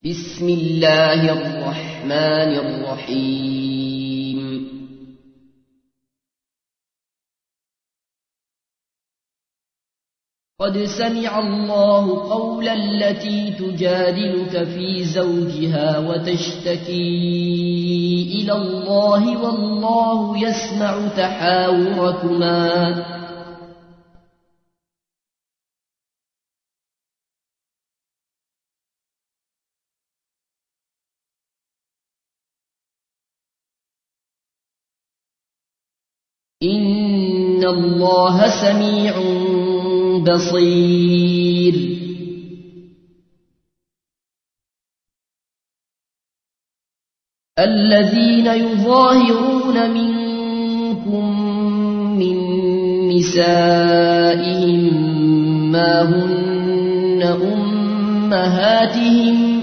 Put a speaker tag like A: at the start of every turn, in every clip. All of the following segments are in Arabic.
A: بسم الله الرحمن الرحيم قد سمع الله قول التي تجادلك في زوجها وتشتكي إلى الله والله يسمع تحاوركما إن الله سميع بصير الذين يظاهرون منكم من نسائهم ما هن أمهاتهم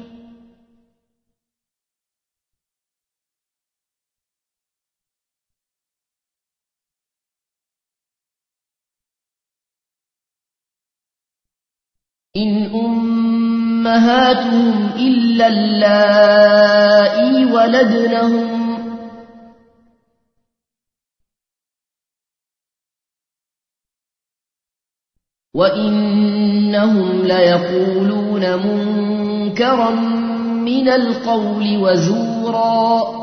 A: إن أمهاتهم إلا اللائي ولدنهم وإنهم ليقولون منكرا من القول وزورا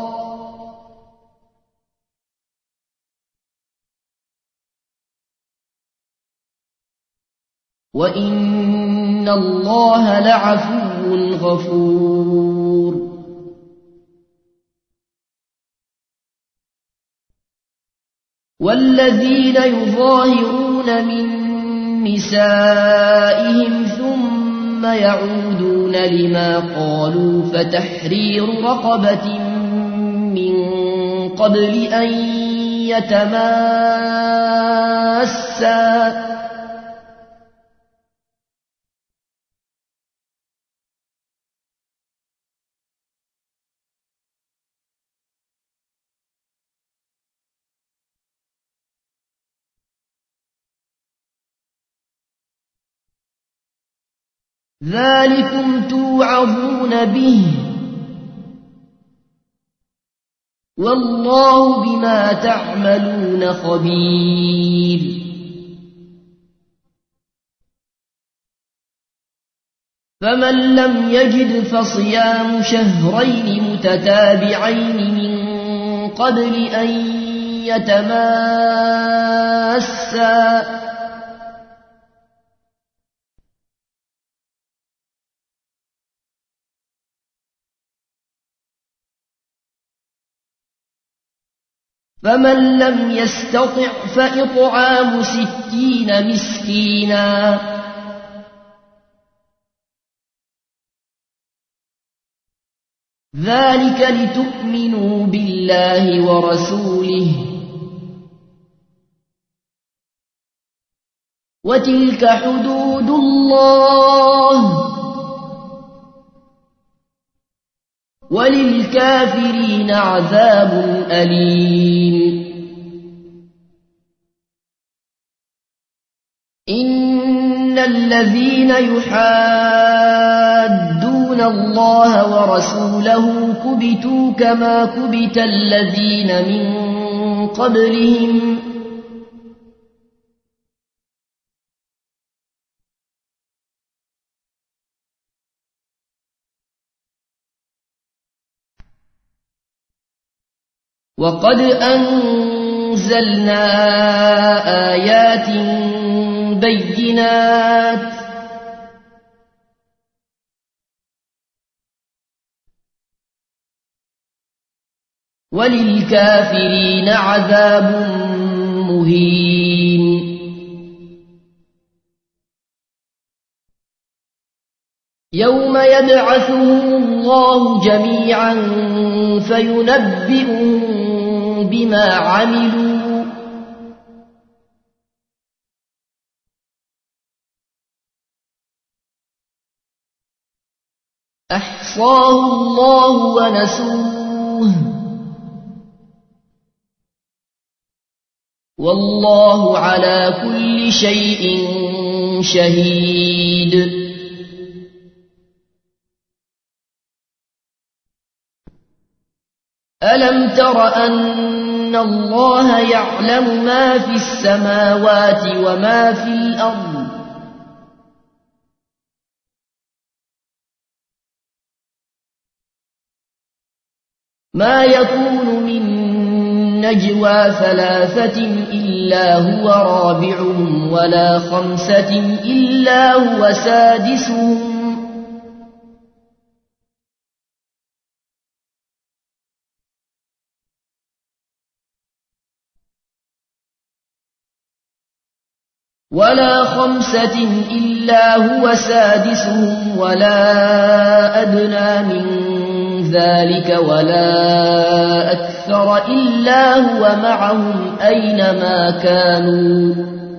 A: وإن الله لعفو غفور والذين يظاهرون من نسائهم ثم يعودون لما قالوا فتحرير رقبة من قبل أن يتماسا ذلكم توعظون به والله بما تعملون خبير فمن لم يجد فصيام شهرين متتابعين من قبل أن يتماسا فمن لم يستطع فإطعام 60 مسكينا ذلك لتؤمنوا بالله ورسوله وتلك حدود الله وللكافرين عذاب أليم إن الذين يحادون الله ورسوله كبتوا كما كبت الذين من قبلهم وقد أنزلنا آيات بينات وللكافرين عذاب مهين يوم يبعثهم الله جميعا فينبئهم بما عملوا أحصاه الله ونسوه والله على كل شيء شهيد ألم تر أن الله يعلم ما في السماوات وما في الأرض ما يكون من نجوى ثلاثة إلا هو رابعهم ولا خمسة إلا هو سادسهم ولا أدنى من ذلك ولا أكثر إلا هو معهم أينما كانوا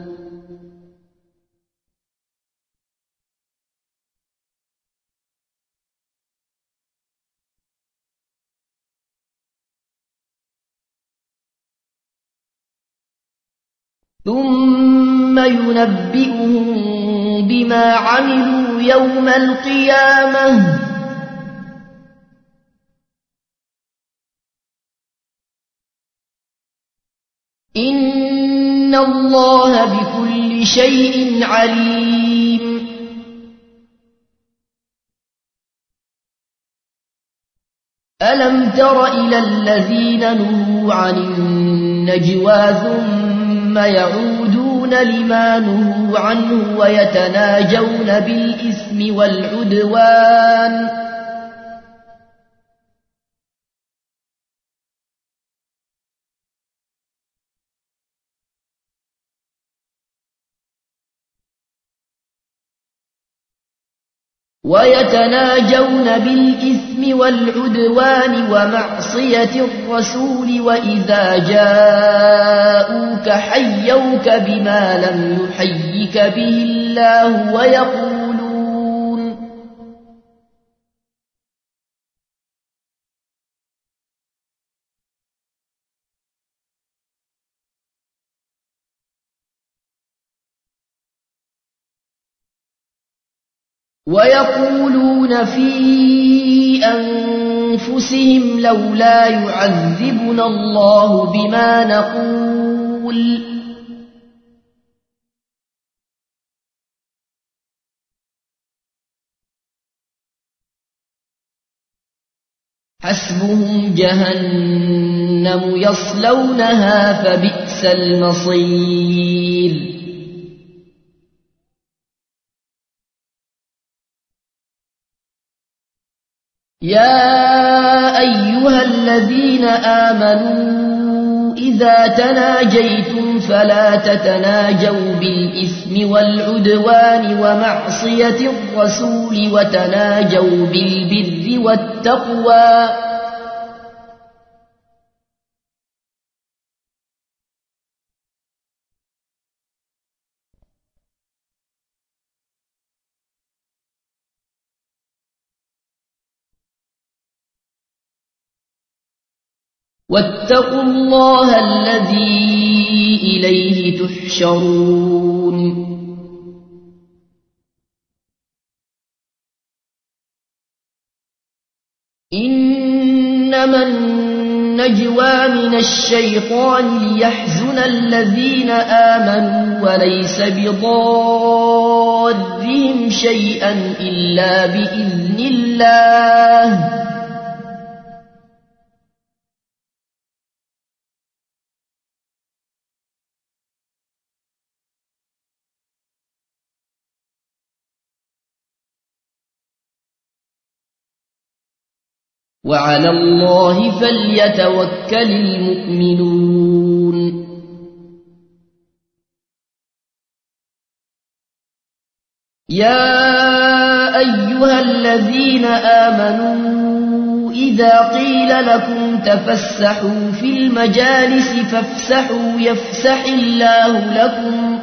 A: ثم ينبئهم بما عملوا يوم القيامة إن الله بكل شيء عليم ألم تر إلى الذين نهوا عن النجوى ثم يعودون لما نهوا عنه ويتناجون بالإثم والعدوان ومعصية الرسول وإذا جاءوك حيوك بما لم يحيك به الله ويقولون في أنفسهم لولا يعذبنا الله بما نقول حسبهم جهنم يصلونها فبئس المصير يا أيها الذين آمنوا إذا تناجيتم فلا تتناجوا بالإثم والعدوان ومعصية الرسول وتناجوا بالبر والتقوى واتقوا الله الذي إليه تحشرون إنما النجوى من الشيطان ليحزن الذين آمنوا وليس بضارهم شيئا إلا بإذن الله وعلى الله فليتوكل المؤمنون يا أيها الذين آمنوا إذا قيل لكم تفسحوا في المجالس فافسحوا يفسح الله لكم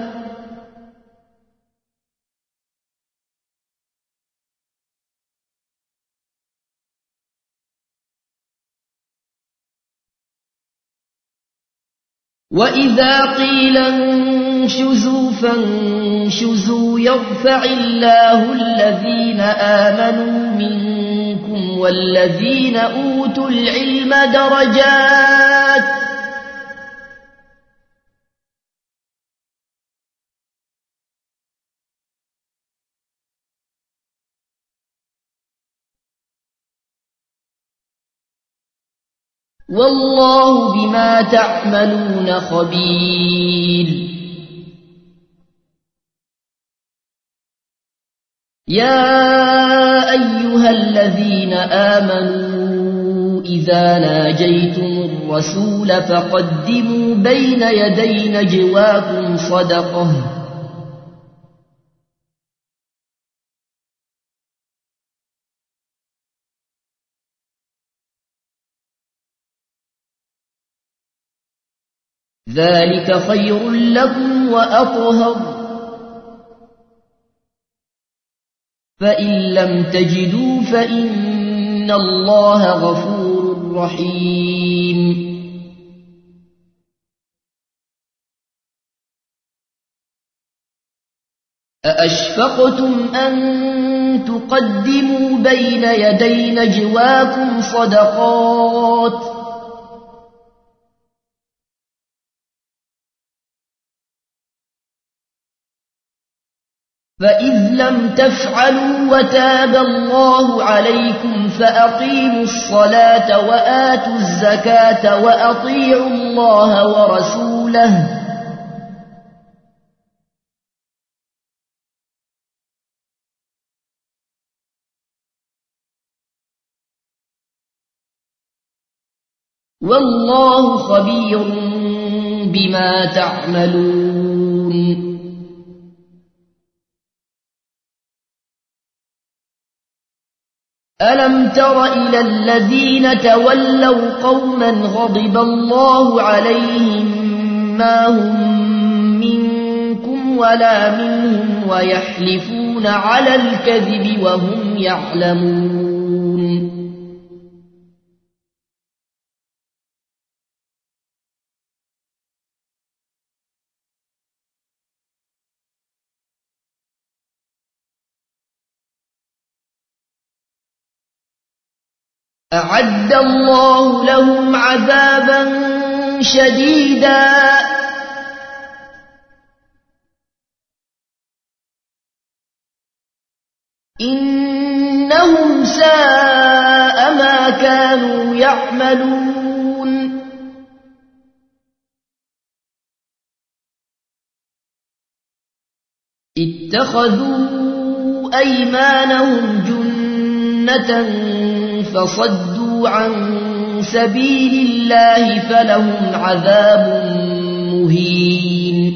A: وإذا قيل فانشزوا يرفع الله الذين آمنوا منكم والذين أوتوا العلم درجات والله بما تعملون خبير يا أيها الذين آمنوا إذا ناجيتم الرسول فقدموا بين يدي نجواكم صدقة ذلك خير لكم وأطهر فإن لم تجدوا فإن الله غفور رحيم أأشفقتم أن تقدموا بين يدي نجواكم صدقات فإذ لم تفعلوا وتاب الله عليكم فأقيموا الصلاة وآتوا الزكاة وأطيعوا الله ورسوله والله خبير بما تعملون ألم تر إلى الذين تولوا قوما غضب الله عليهم ما هم منكم ولا منهم ويحلفون على الكذب وهم يعلمون أعد الله لهم عذابا شديدا إنهم ساء ما كانوا يعملون اتخذوا أيمانهم جنة فصدوا عن سبيل الله فلهم عذاب مهين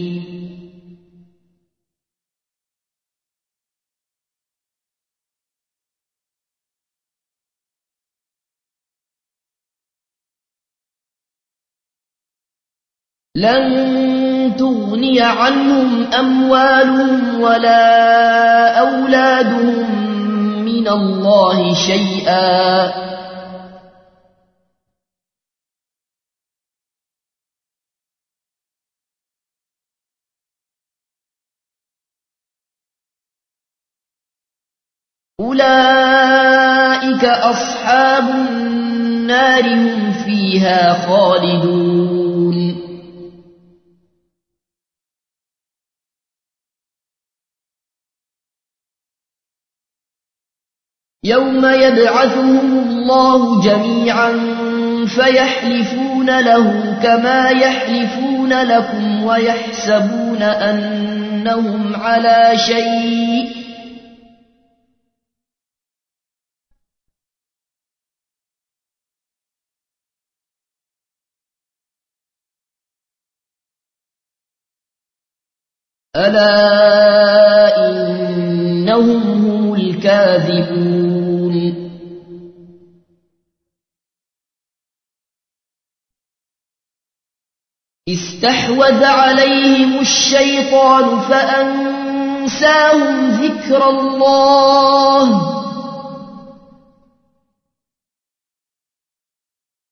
A: لن تغني عنهم أموالهم ولا أولادهم من الله شيئا أولئك أصحاب النار هم فيها خالدون يوم يبعثهم الله جميعا فيحلفون له كما يحلفون لكم ويحسبون أنهم على شيء ألا إنهم هم الكاذبون استحوذ عليهم الشيطان فأنساهم ذكر الله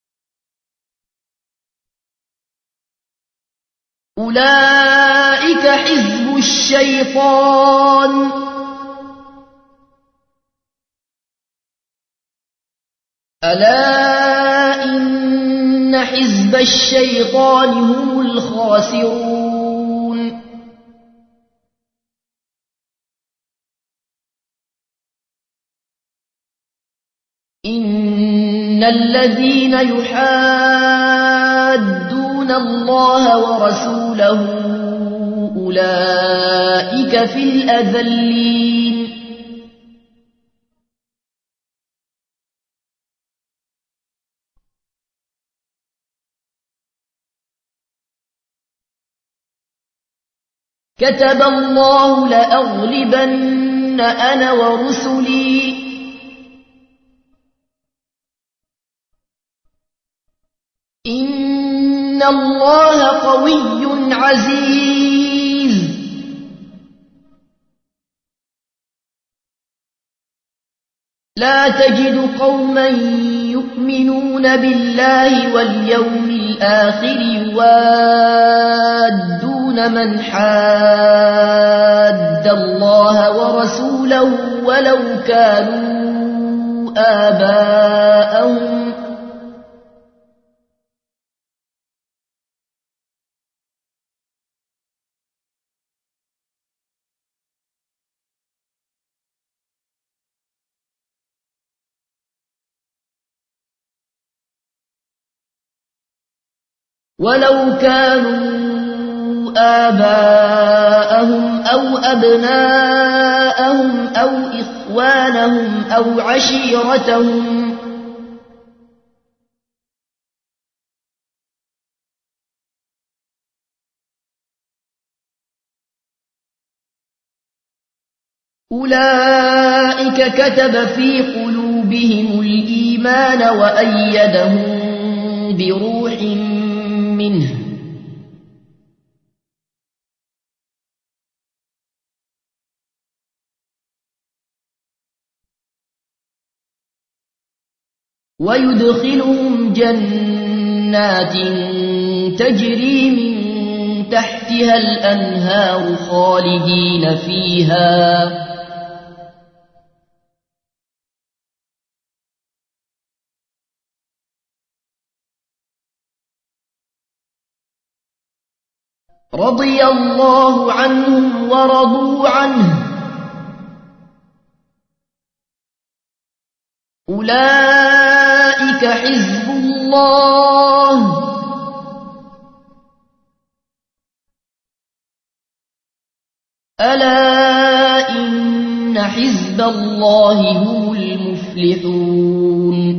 A: أولئك الشيطان ألا إن حزب الشيطان هم الخاسرون إن الذين يحادون الله ورسوله أولئك في الأذلين كتب الله لأغلبن أنا ورسلي إن الله قوي عزيز لا تجد قوما يؤمنون بالله واليوم الآخر يوادون من حاد الله ورسوله ولو كانوا آباءهم أو أبناءهم أو إخوانهم أو عشيرتهم أولئك كتب في قلوبهم الإيمان وأيدهم بروح منه ويدخلهم جنات تجري من تحتها الأنهار خالدين فيها رضي الله عنهم ورضوا عنه أولئك حزب الله ألا إن حزب الله هم المفلحون